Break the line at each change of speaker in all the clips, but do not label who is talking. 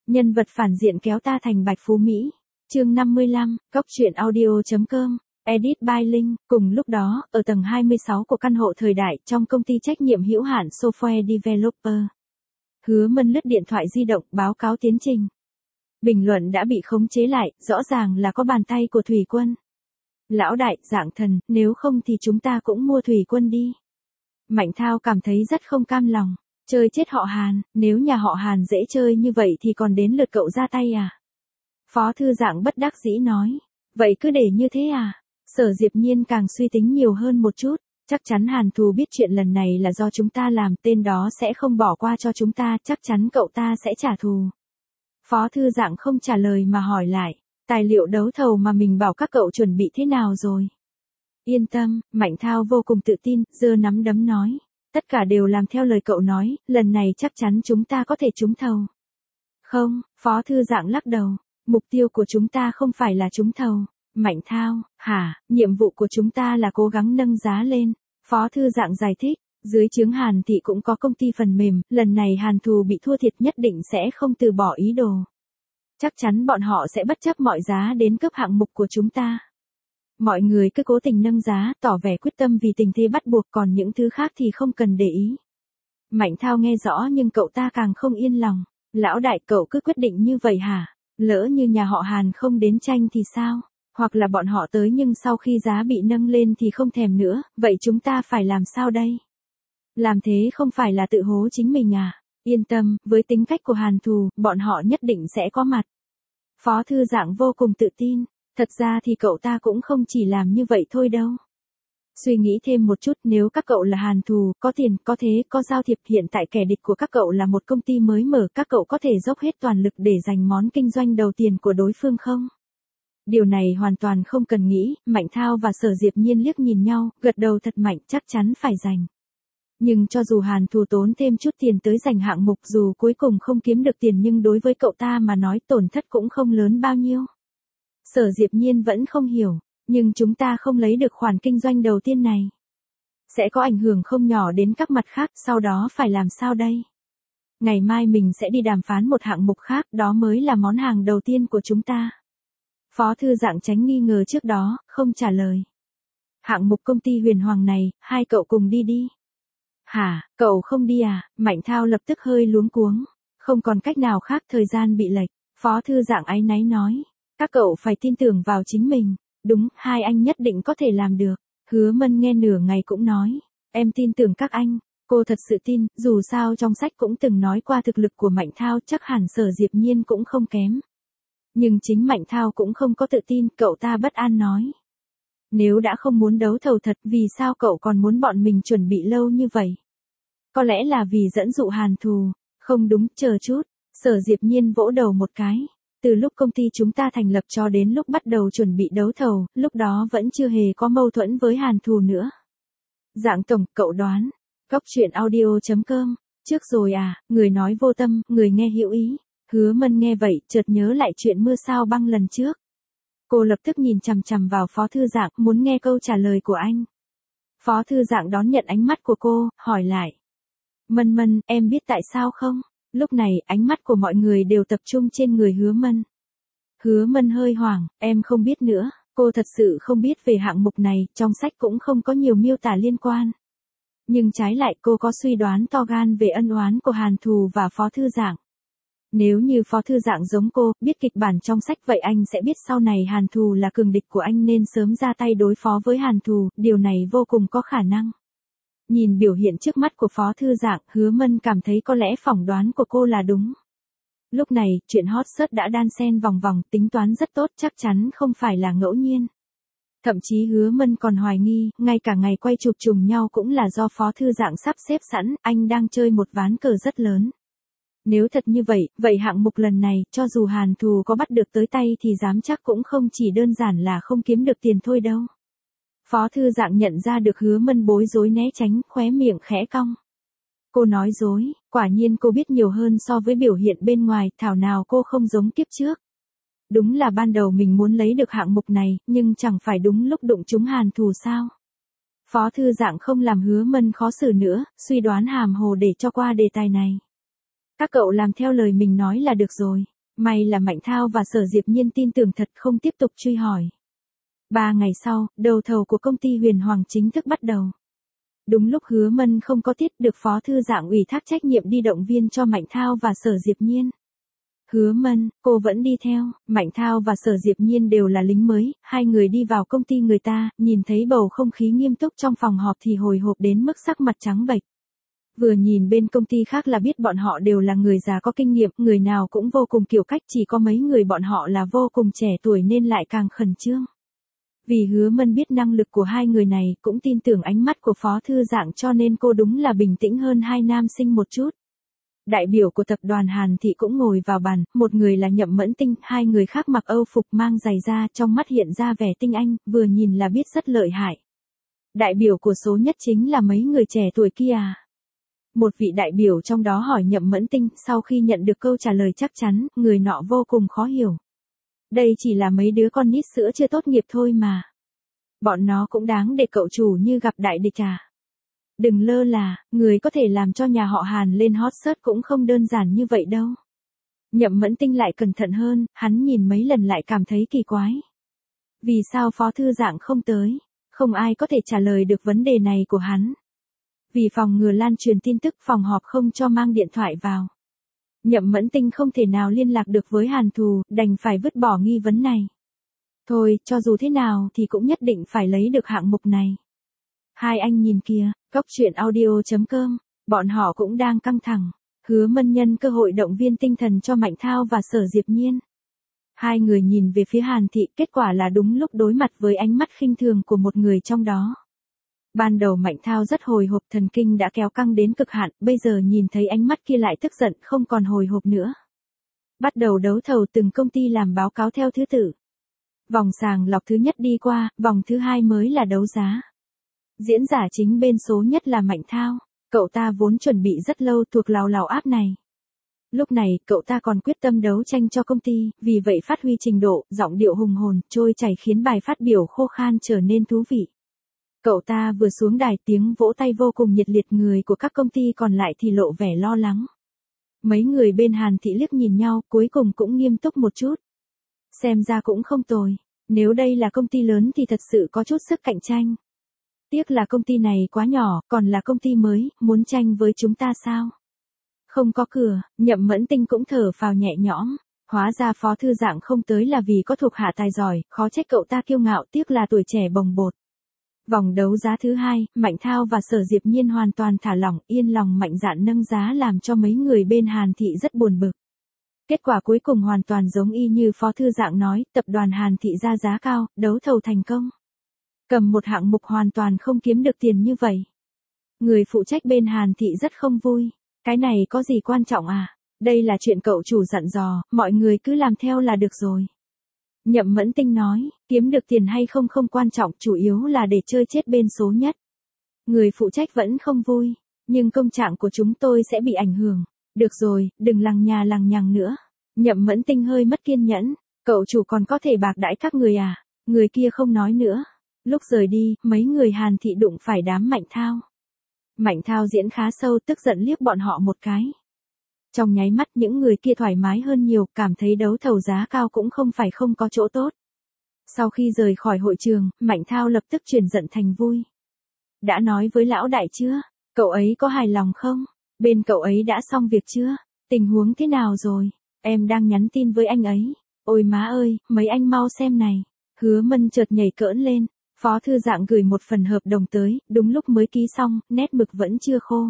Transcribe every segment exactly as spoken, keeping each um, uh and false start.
Nhân vật phản diện kéo ta thành Bạch Phú Mỹ. Chương năm mươi lăm, Cóc truyện audio chấm com. Edit by Linh. Cùng lúc đó, ở tầng hai mươi sáu của căn hộ thời đại trong công ty trách nhiệm hữu hạn Software Developer. Hứa Mân lướt điện thoại di động báo cáo tiến trình. Bình luận đã bị khống chế lại, rõ ràng là có bàn tay của Thủy Quân. Lão đại, dạng thần, nếu không thì chúng ta cũng mua Thủy Quân đi. Mạnh Thao cảm thấy rất không cam lòng. Chơi chết họ Hàn, nếu nhà họ Hàn dễ chơi như vậy thì còn đến lượt cậu ra tay à? Phó thư dạng bất đắc dĩ nói. Vậy cứ để như thế à? Sở Diệp Nhiên càng suy tính nhiều hơn một chút. Chắc chắn Hàn Thù biết chuyện lần này là do chúng ta làm, tên đó sẽ không bỏ qua cho chúng ta, chắc chắn cậu ta sẽ trả thù. Phó thư dạng không trả lời mà hỏi lại. Tài liệu đấu thầu mà mình bảo các cậu chuẩn bị thế nào rồi? Yên tâm, Mạnh Thao vô cùng tự tin, giơ nắm đấm nói. Tất cả đều làm theo lời cậu nói, lần này chắc chắn chúng ta có thể trúng thầu. Không, Phó thư dạng lắc đầu. Mục tiêu của chúng ta không phải là trúng thầu. Mạnh Thao, hả, nhiệm vụ của chúng ta là cố gắng nâng giá lên. Phó thư dạng giải thích, dưới trướng Hàn Thị cũng có công ty phần mềm, lần này Hàn Thù bị thua thiệt nhất định sẽ không từ bỏ ý đồ. Chắc chắn bọn họ sẽ bất chấp mọi giá đến cấp hạng mục của chúng ta. Mọi người cứ cố tình nâng giá, tỏ vẻ quyết tâm vì tình thế bắt buộc, còn những thứ khác thì không cần để ý. Mạnh Thao nghe rõ nhưng cậu ta càng không yên lòng. Lão đại, cậu cứ quyết định như vậy hả? Lỡ như nhà họ Hàn không đến tranh thì sao? Hoặc là bọn họ tới nhưng sau khi giá bị nâng lên thì không thèm nữa, vậy chúng ta phải làm sao đây? Làm thế không phải là tự hố chính mình à? Yên tâm, với tính cách của Hàn Thù, bọn họ nhất định sẽ có mặt. Phó thư dạng vô cùng tự tin. Thật ra thì cậu ta cũng không chỉ làm như vậy thôi đâu. Suy nghĩ thêm một chút, nếu các cậu là Hàn Thù, có tiền, có thế, có giao thiệp, hiện tại kẻ địch của các cậu là một công ty mới mở, các cậu có thể dốc hết toàn lực để giành món kinh doanh đầu tiền của đối phương không? Điều này hoàn toàn không cần nghĩ. Mạnh Thao và Sở Diệp Nhiên liếc nhìn nhau, gật đầu thật mạnh, chắc chắn phải giành. Nhưng cho dù Hàn Thù tốn thêm chút tiền tới giành hạng mục, dù cuối cùng không kiếm được tiền nhưng đối với cậu ta mà nói tổn thất cũng không lớn bao nhiêu. Sở Diệp Nhiên vẫn không hiểu, nhưng chúng ta không lấy được khoản kinh doanh đầu tiên này. Sẽ có ảnh hưởng không nhỏ đến các mặt khác, sau đó phải làm sao đây? Ngày mai mình sẽ đi đàm phán một hạng mục khác, đó mới là món hàng đầu tiên của chúng ta. Phó thư dạng tránh nghi ngờ trước đó, không trả lời. Hạng mục công ty Huyền Hoàng này, hai cậu cùng đi đi. Hả, cậu không đi à? Mạnh Thao lập tức hơi luống cuống. Không còn cách nào khác, thời gian bị lệch. Phó thư dạng áy náy nói. Các cậu phải tin tưởng vào chính mình. Đúng, hai anh nhất định có thể làm được. Hứa Mân nghe nửa ngày cũng nói. Em tin tưởng các anh. Cô thật sự tin, dù sao trong sách cũng từng nói qua thực lực của Mạnh Thao, chắc hẳn Sở Diệp Nhiên cũng không kém. Nhưng chính Mạnh Thao cũng không có tự tin, cậu ta bất an nói. Nếu đã không muốn đấu thầu thật, vì sao cậu còn muốn bọn mình chuẩn bị lâu như vậy? Có lẽ là vì dẫn dụ Hàn Thù. Không đúng, chờ chút. Sở Diệp Nhiên vỗ đầu một cái. Từ lúc công ty chúng ta thành lập cho đến lúc bắt đầu chuẩn bị đấu thầu, lúc đó vẫn chưa hề có mâu thuẫn với Hàn Thù nữa. Dạng tổng, cậu đoán. Cóc truyện audio chấm com. Trước rồi à, người nói vô tâm, người nghe hữu ý. Hứa Mân nghe vậy, chợt nhớ lại chuyện mưa sao băng lần trước. Cô lập tức nhìn chằm chằm vào Phó thư dạng, muốn nghe câu trả lời của anh. Phó thư dạng đón nhận ánh mắt của cô, hỏi lại. Mân Mân, em biết tại sao không? Lúc này, ánh mắt của mọi người đều tập trung trên người Hứa Mân. Hứa Mân hơi hoảng, em không biết nữa, cô thật sự không biết về hạng mục này, trong sách cũng không có nhiều miêu tả liên quan. Nhưng trái lại cô có suy đoán to gan về ân oán của Hàn Thù và Phó thư dạng. Nếu như Phó thư dạng giống cô, biết kịch bản trong sách vậy anh sẽ biết sau này Hàn Thù là cường địch của anh nên sớm ra tay đối phó với Hàn Thù, điều này vô cùng có khả năng. Nhìn biểu hiện trước mắt của Phó thư dạng, Hứa Mân cảm thấy có lẽ phỏng đoán của cô là đúng. Lúc này, chuyện hot search đã đan xen vòng vòng, tính toán rất tốt, chắc chắn không phải là ngẫu nhiên. Thậm chí Hứa Mân còn hoài nghi, ngay cả ngày quay chụp trùng nhau cũng là do Phó thư dạng sắp xếp sẵn, anh đang chơi một ván cờ rất lớn. Nếu thật như vậy, vậy hạng mục lần này, cho dù Hàn Thù có bắt được tới tay thì dám chắc cũng không chỉ đơn giản là không kiếm được tiền thôi đâu. Phó thư dạng nhận ra được Hứa Mân bối rối né tránh, khóe miệng khẽ cong. Cô nói dối, quả nhiên cô biết nhiều hơn so với biểu hiện bên ngoài, thảo nào cô không giống kiếp trước. Đúng là ban đầu mình muốn lấy được hạng mục này, nhưng chẳng phải đúng lúc đụng trúng Hàn Thù sao. Phó thư dạng không làm Hứa Mân khó xử nữa, suy đoán hàm hồ để cho qua đề tài này. Các cậu làm theo lời mình nói là được rồi. May là Mạnh Thao và Sở Diệp Nhiên tin tưởng thật không tiếp tục truy hỏi. Ba ngày sau, đấu thầu của công ty Huyền Hoàng chính thức bắt đầu. Đúng lúc Hứa Mân không có tiết được Phó Thư Dạng ủy thác trách nhiệm đi động viên cho Mạnh Thao và Sở Diệp Nhiên. Hứa Mân, cô vẫn đi theo, Mạnh Thao và Sở Diệp Nhiên đều là lính mới, hai người đi vào công ty người ta, nhìn thấy bầu không khí nghiêm túc trong phòng họp thì hồi hộp đến mức sắc mặt trắng bệch. Vừa nhìn bên công ty khác là biết bọn họ đều là người già có kinh nghiệm, người nào cũng vô cùng kiểu cách, chỉ có mấy người bọn họ là vô cùng trẻ tuổi nên lại càng khẩn trương. Vì Hứa Mân biết năng lực của hai người này, cũng tin tưởng ánh mắt của Phó Thư Dạng cho nên cô đúng là bình tĩnh hơn hai nam sinh một chút. Đại biểu của tập đoàn Hàn Thị cũng ngồi vào bàn, một người là Nhậm Mẫn Tinh, hai người khác mặc Âu phục mang giày da, trong mắt hiện ra vẻ tinh anh, vừa nhìn là biết rất lợi hại. Đại biểu của số nhất chính là mấy người trẻ tuổi kia à? Một vị đại biểu trong đó hỏi Nhậm Mẫn Tinh, sau khi nhận được câu trả lời chắc chắn, người nọ vô cùng khó hiểu. Đây chỉ là mấy đứa con nít sữa chưa tốt nghiệp thôi mà. Bọn nó cũng đáng để cậu chủ như gặp đại địch à. Đừng lơ là, người có thể làm cho nhà họ Hàn lên hot search cũng không đơn giản như vậy đâu. Nhậm Mẫn Tinh lại cẩn thận hơn, hắn nhìn mấy lần lại cảm thấy kỳ quái. Vì sao Phó Thư Dạng không tới? Không ai có thể trả lời được vấn đề này của hắn. Vì phòng ngừa lan truyền tin tức phòng họp không cho mang điện thoại vào. Nhậm Mẫn Tinh không thể nào liên lạc được với Hàn Thù, đành phải vứt bỏ nghi vấn này. Thôi, cho dù thế nào thì cũng nhất định phải lấy được hạng mục này. Hai anh nhìn kìa, Cóc Truyện Audio chấm com, bọn họ cũng đang căng thẳng. Hứa Mân nhân cơ hội động viên tinh thần cho Mạnh Thao và Sở Diệp Nhiên. Hai người nhìn về phía Hàn Thị, kết quả là đúng lúc đối mặt với ánh mắt khinh thường của một người trong đó. Ban đầu Mạnh Thao rất hồi hộp, thần kinh đã kéo căng đến cực hạn, bây giờ nhìn thấy ánh mắt kia lại tức giận, không còn hồi hộp nữa. Bắt đầu đấu thầu, từng công ty làm báo cáo theo thứ tự. Vòng sàng lọc thứ nhất đi qua, vòng thứ hai mới là đấu giá. Diễn giả chính bên số nhất là Mạnh Thao, cậu ta vốn chuẩn bị rất lâu thuộc lào lào áp này. Lúc này, cậu ta còn quyết tâm đấu tranh cho công ty, vì vậy phát huy trình độ, giọng điệu hùng hồn, trôi chảy khiến bài phát biểu khô khan trở nên thú vị. Cậu ta vừa xuống đài, tiếng vỗ tay vô cùng nhiệt liệt, người của các công ty còn lại thì lộ vẻ lo lắng. Mấy người bên Hàn Thị liếc nhìn nhau, cuối cùng cũng nghiêm túc một chút. Xem ra cũng không tồi, nếu đây là công ty lớn thì thật sự có chút sức cạnh tranh. Tiếc là công ty này quá nhỏ, còn là công ty mới, muốn tranh với chúng ta sao? Không có cửa, Nhậm Mẫn Tinh cũng thở phào nhẹ nhõm. Hóa ra Phó Thư Dạng không tới là vì có thuộc hạ tài giỏi, khó trách cậu ta kiêu ngạo, tiếc là tuổi trẻ bồng bột. Vòng đấu giá thứ hai, Mạnh Thao và Sở Diệp Nhiên hoàn toàn thả lỏng, yên lòng mạnh dạn nâng giá làm cho mấy người bên Hàn Thị rất buồn bực. Kết quả cuối cùng hoàn toàn giống y như Phó Thư Dạng nói, tập đoàn Hàn Thị ra giá cao, đấu thầu thành công. Cầm một hạng mục hoàn toàn không kiếm được tiền như vậy. Người phụ trách bên Hàn Thị rất không vui. Cái này có gì quan trọng à? Đây là chuyện cậu chủ dặn dò, mọi người cứ làm theo là được rồi. Nhậm Mẫn Tinh nói, kiếm được tiền hay không không quan trọng, chủ yếu là để chơi chết bên số nhất. Người phụ trách vẫn không vui, nhưng công trạng của chúng tôi sẽ bị ảnh hưởng. Được rồi, đừng lằng nhà lằng nhằng nữa. Nhậm Mẫn Tinh hơi mất kiên nhẫn, cậu chủ còn có thể bạc đãi các người à? Người kia không nói nữa. Lúc rời đi, mấy người Hàn Thị đụng phải đám Mạnh Thao. Mạnh Thao diễn khá sâu, tức giận liếc bọn họ một cái. Trong nháy mắt những người kia thoải mái hơn nhiều, cảm thấy đấu thầu giá cao cũng không phải không có chỗ tốt. Sau khi rời khỏi hội trường, Mạnh Thao lập tức chuyển giận thành vui. Đã nói với lão đại chưa? Cậu ấy có hài lòng không? Bên cậu ấy đã xong việc chưa? Tình huống thế nào rồi? Em đang nhắn tin với anh ấy. Ôi má ơi, mấy anh mau xem này. Hứa Mân chợt nhảy cỡn lên. Phó Thư Dạng gửi một phần hợp đồng tới, đúng lúc mới ký xong, nét mực vẫn chưa khô.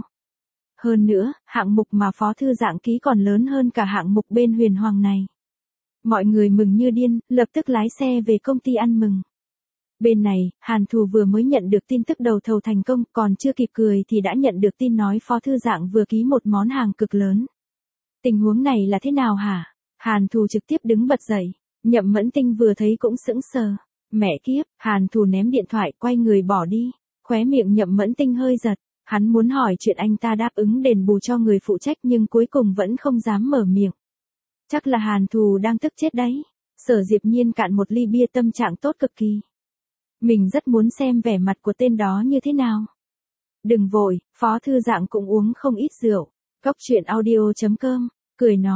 Hơn nữa, hạng mục mà Phó Thư Dạng ký còn lớn hơn cả hạng mục bên Huyền Hoàng này. Mọi người mừng như điên, lập tức lái xe về công ty ăn mừng. Bên này, Hàn Thù vừa mới nhận được tin tức đầu thầu thành công, còn chưa kịp cười thì đã nhận được tin nói Phó Thư Dạng vừa ký một món hàng cực lớn. Tình huống này là thế nào hả? Hàn Thù trực tiếp đứng bật dậy, Nhậm Mẫn Tinh vừa thấy cũng sững sờ. Mẹ kiếp, Hàn Thù ném điện thoại, quay người bỏ đi. Khóe miệng Nhậm Mẫn Tinh hơi giật, hắn muốn hỏi chuyện anh ta đáp ứng đền bù cho người phụ trách nhưng cuối cùng vẫn không dám mở miệng. Chắc là Hàn Thù đang tức chết đấy. Sở Diệp Nhiên cạn một ly bia, tâm trạng tốt cực kỳ. Mình rất muốn xem vẻ mặt của tên đó như thế nào. Đừng vội, Phó Thư Dạng cũng uống không ít rượu. Cóc Truyện Audio chấm com, cười nói,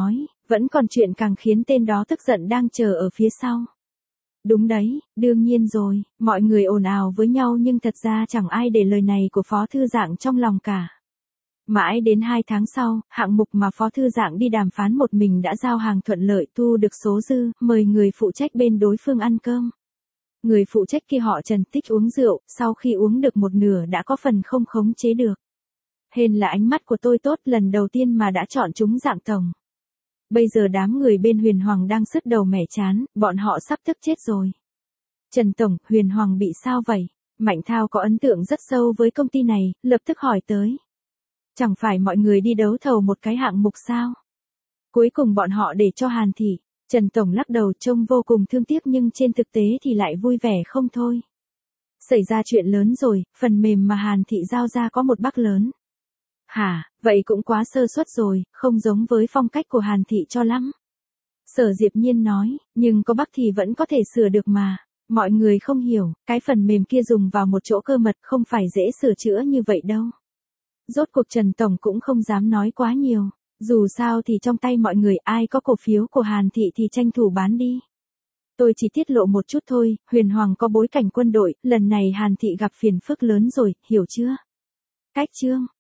Vẫn còn chuyện càng khiến tên đó tức giận đang chờ ở phía sau. Đúng đấy, đương nhiên rồi, mọi người ồn ào với nhau nhưng thật ra chẳng ai để lời này của Phó Thư Dạng trong lòng cả. Mãi đến hai tháng sau, hạng mục mà Phó Thư Dạng đi đàm phán một mình đã giao hàng thuận lợi, thu được số dư, mời người phụ trách bên đối phương ăn cơm. Người phụ trách kia họ Trần thích uống rượu, sau khi uống được một nửa đã có phần không khống chế được. Hên là ánh mắt của tôi tốt, lần đầu tiên mà đã chọn chúng Dạng tổng. Bây giờ đám người bên Huyền Hoàng đang sứt đầu mẻ chán, bọn họ sắp tức chết rồi. Trần tổng, Huyền Hoàng bị sao vậy? Mạnh Thao có ấn tượng rất sâu với công ty này, lập tức hỏi tới. Chẳng phải mọi người đi đấu thầu một cái hạng mục sao? Cuối cùng bọn họ để cho Hàn Thị. Trần tổng lắc đầu trông vô cùng thương tiếc nhưng trên thực tế thì lại vui vẻ không thôi. Xảy ra chuyện lớn rồi, phần mềm mà Hàn Thị giao ra có một bug lớn. Hả, vậy cũng quá sơ suất rồi, không giống với phong cách của Hàn Thị cho lắm. Sở Diệp Nhiên nói, nhưng có bug thì vẫn có thể sửa được mà. Mọi người không hiểu, cái phần mềm kia dùng vào một chỗ cơ mật không phải dễ sửa chữa như vậy đâu. Rốt cuộc Trần tổng cũng không dám nói quá nhiều. Dù sao thì trong tay mọi người ai có cổ phiếu của Hàn Thị thì tranh thủ bán đi. Tôi chỉ tiết lộ một chút thôi, Huyền Hoàng có bối cảnh quân đội, lần này Hàn Thị gặp phiền phức lớn rồi, hiểu chưa? Cách chương